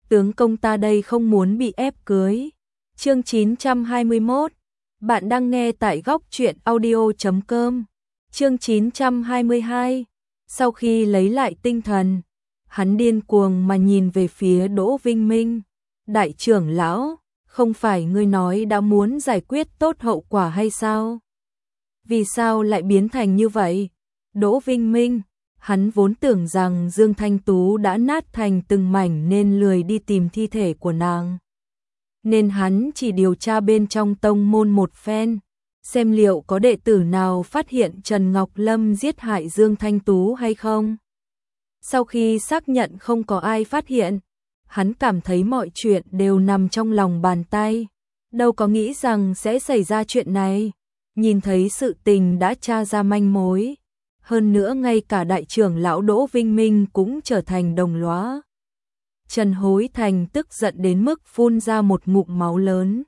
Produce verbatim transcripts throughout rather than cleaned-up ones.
tướng công ta đây không muốn bị ép cưới. Chương chín trăm hai mươi mốt. Bạn đang nghe tại góc truyện audio chấm com. Chương chín trăm hai mươi hai. Sau khi lấy lại tinh thần, hắn điên cuồng mà nhìn về phía Đỗ Vinh Minh. Đại trưởng lão, không phải ngươi nói đã muốn giải quyết tốt hậu quả hay sao? Vì sao lại biến thành như vậy? Đỗ Vinh Minh, hắn vốn tưởng rằng Dương Thanh Tú đã nát thành từng mảnh nên lười đi tìm thi thể của nàng. Nên hắn chỉ điều tra bên trong tông môn một phen, xem liệu có đệ tử nào phát hiện Trần Ngọc Lâm giết hại Dương Thanh Tú hay không. Sau khi xác nhận không có ai phát hiện, hắn cảm thấy mọi chuyện đều nằm trong lòng bàn tay, đâu có nghĩ rằng sẽ xảy ra chuyện này. Nhìn thấy sự tình đã tra ra manh mối, hơn nữa ngay cả đại trưởng lão Đỗ Vinh Minh cũng trở thành đồng lõa. Trần Hối Thành tức giận đến mức phun ra một ngụm máu lớn.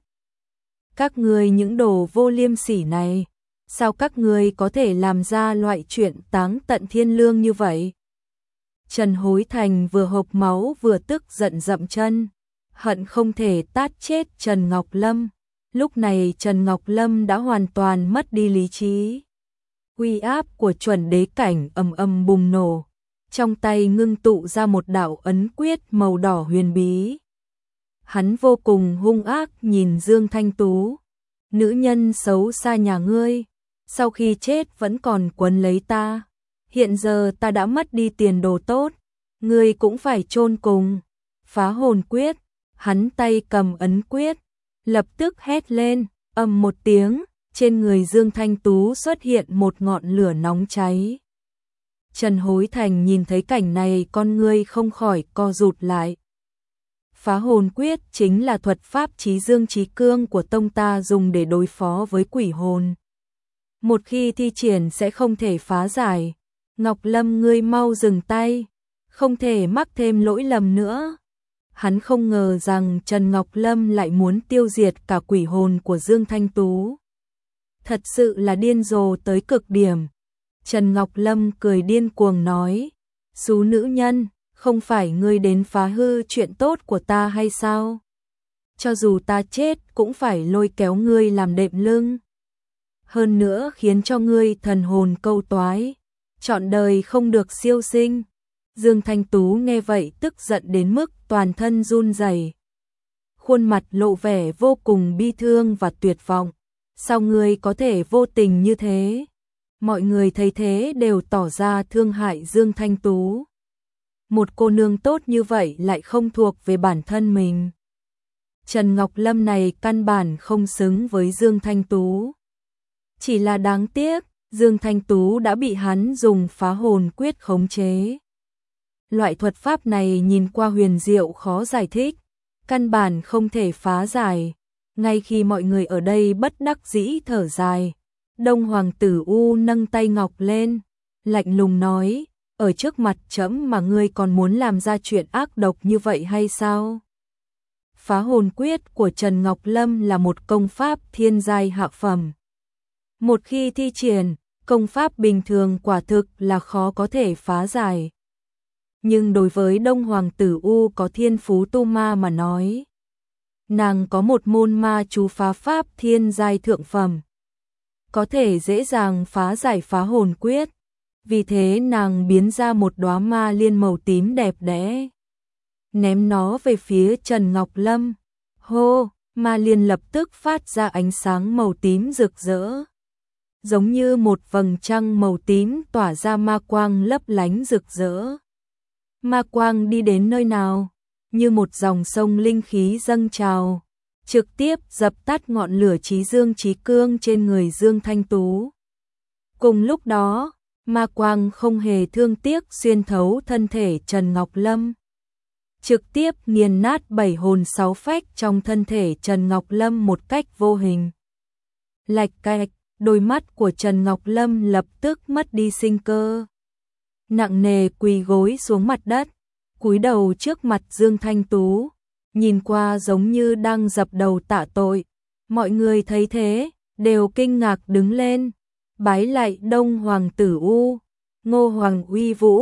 Các ngươi những đồ vô liêm sỉ này, sao các ngươi có thể làm ra loại chuyện táng tận thiên lương như vậy? Trần Hối Thành vừa hộc máu vừa tức giận dậm chân, hận không thể tát chết Trần Ngọc Lâm. Lúc này Trần Ngọc Lâm đã hoàn toàn mất đi lý trí. Uy áp của chuẩn đế cảnh ầm ầm bùng nổ, trong tay ngưng tụ ra một đạo ấn quyết màu đỏ huyền bí. Hắn vô cùng hung ác nhìn Dương Thanh Tú. Nữ nhân xấu xa nhà ngươi, sau khi chết vẫn còn quấn lấy ta. Hiện giờ ta đã mất đi tiền đồ tốt, ngươi cũng phải chôn cùng. Phá hồn quyết, hắn tay cầm ấn quyết, lập tức hét lên, ầm một tiếng, trên người Dương Thanh Tú xuất hiện một ngọn lửa nóng cháy. Trần Hối Thành nhìn thấy cảnh này con ngươi không khỏi co rụt lại. Phá hồn quyết chính là thuật pháp trí dương trí cương của tông ta dùng để đối phó với quỷ hồn. Một khi thi triển sẽ không thể phá giải. Ngọc Lâm ngươi mau dừng tay, không thể mắc thêm lỗi lầm nữa. Hắn không ngờ rằng Trần Ngọc Lâm lại muốn tiêu diệt cả quỷ hồn của Dương Thanh Tú. Thật sự là điên rồ tới cực điểm. Trần Ngọc Lâm cười điên cuồng nói, xú nữ nhân, không phải ngươi đến phá hư chuyện tốt của ta hay sao? Cho dù ta chết cũng phải lôi kéo ngươi làm đệm lưng. Hơn nữa khiến cho ngươi thần hồn câu toái, trọn đời không được siêu sinh. Dương Thanh Tú nghe vậy tức giận đến mức toàn thân run rẩy, khuôn mặt lộ vẻ vô cùng bi thương và tuyệt vọng. Sao ngươi có thể vô tình như thế? Mọi người thấy thế đều tỏ ra thương hại Dương Thanh Tú. Một cô nương tốt như vậy lại không thuộc về bản thân mình. Trần Ngọc Lâm này căn bản không xứng với Dương Thanh Tú. Chỉ là đáng tiếc, Dương Thanh Tú đã bị hắn dùng phá hồn quyết khống chế. Loại thuật pháp này nhìn qua huyền diệu khó giải thích, căn bản không thể phá giải. Ngay khi mọi người ở đây bất đắc dĩ thở dài, Đông Hoàng tử U nâng tay ngọc lên, lạnh lùng nói, ở trước mặt trẫm mà ngươi còn muốn làm ra chuyện ác độc như vậy hay sao? Phá hồn quyết của Trần Ngọc Lâm là một công pháp thiên giai hạ phẩm. Một khi thi triển, công pháp bình thường quả thực là khó có thể phá giải. Nhưng đối với Đông Hoàng tử U có thiên phú tu ma mà nói, nàng có một môn ma chú phá pháp thiên giai thượng phẩm, có thể dễ dàng phá giải phá hồn quyết. Vì thế nàng biến ra một đóa ma liên màu tím đẹp đẽ, ném nó về phía Trần Ngọc Lâm. Hô, ma liên lập tức phát ra ánh sáng màu tím rực rỡ, giống như một vầng trăng màu tím tỏa ra ma quang lấp lánh rực rỡ. Ma quang đi đến nơi nào, như một dòng sông linh khí dâng trào, trực tiếp dập tắt ngọn lửa trí dương trí cương trên người Dương Thanh Tú. Cùng lúc đó, ma quang không hề thương tiếc xuyên thấu thân thể Trần Ngọc Lâm, trực tiếp nghiền nát bảy hồn sáu phách trong thân thể Trần Ngọc Lâm một cách vô hình. Lạch cạch, đôi mắt của Trần Ngọc Lâm lập tức mất đi sinh cơ, nặng nề quỳ gối xuống mặt đất, cúi đầu trước mặt Dương Thanh Tú, nhìn qua giống như đang dập đầu tạ tội. Mọi người thấy thế, đều kinh ngạc đứng lên, bái lạy Đông Hoàng tử U. Ngô Hoàng uy vũ,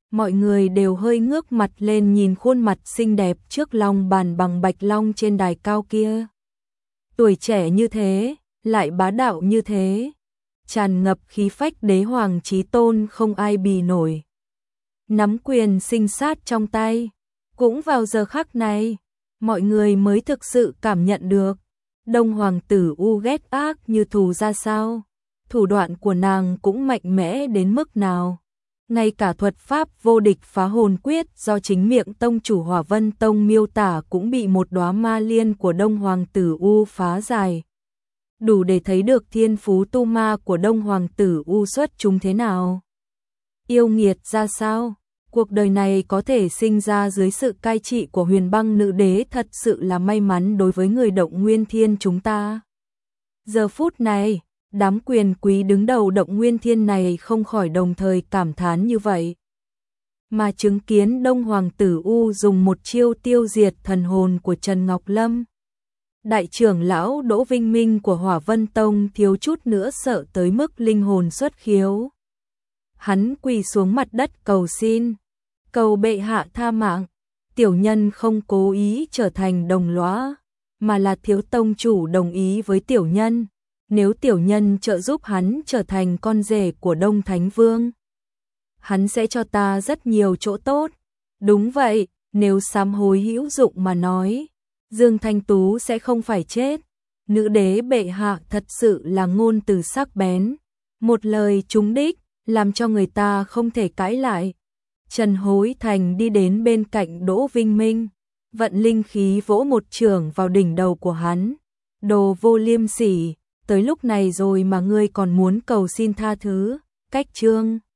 Mọi người đều hơi ngước mặt lên nhìn khuôn mặt xinh đẹp trước long bàn bằng bạch long trên đài cao kia. Tuổi trẻ như thế, lại bá đạo như thế, tràn ngập khí phách đế hoàng chí tôn không ai bì nổi. Nắm quyền sinh sát trong tay, cũng vào giờ khắc này, mọi người mới thực sự cảm nhận được Đông Hoàng tử U ghét ác như thù ra sao, thủ đoạn của nàng cũng mạnh mẽ đến mức nào. Ngay cả thuật pháp vô địch phá hồn quyết do chính miệng tông chủ Hỏa Vân Tông miêu tả cũng bị một đóa ma liên của Đông Hoàng tử U phá giải. Đủ để thấy được thiên phú tu ma của Đông Hoàng tử U xuất chúng thế nào. Yêu nghiệt ra sao, cuộc đời này có thể sinh ra dưới sự cai trị của Huyền Băng nữ đế thật sự là may mắn đối với người Động Nguyên Thiên chúng ta. Giờ phút này, đám quyền quý đứng đầu Động Nguyên Thiên này không khỏi đồng thời cảm thán như vậy. Mà chứng kiến Đông Hoàng tử U dùng một chiêu tiêu diệt thần hồn của Trần Ngọc Lâm. Đại trưởng lão Đỗ Vinh Minh của Hỏa Vân Tông thiếu chút nữa sợ tới mức linh hồn xuất khiếu. Hắn quỳ xuống mặt đất cầu xin, cầu bệ hạ tha mạng, tiểu nhân không cố ý trở thành đồng lõa, mà là thiếu tông chủ đồng ý với tiểu nhân. Nếu tiểu nhân trợ giúp hắn trở thành con rể của Đông Thánh Vương, hắn sẽ cho ta rất nhiều chỗ tốt. Đúng vậy, nếu sám hối hữu dụng mà nói, Dương Thanh Tú sẽ không phải chết. Nữ đế bệ hạ thật sự là ngôn từ sắc bén, một lời trúng đích, làm cho người ta không thể cãi lại. Trần Hối Thành đi đến bên cạnh Đỗ Vinh Minh, vận linh khí vỗ một chưởng vào đỉnh đầu của hắn. Đồ vô liêm sỉ, tới lúc này rồi mà ngươi còn muốn cầu xin tha thứ, cách chương.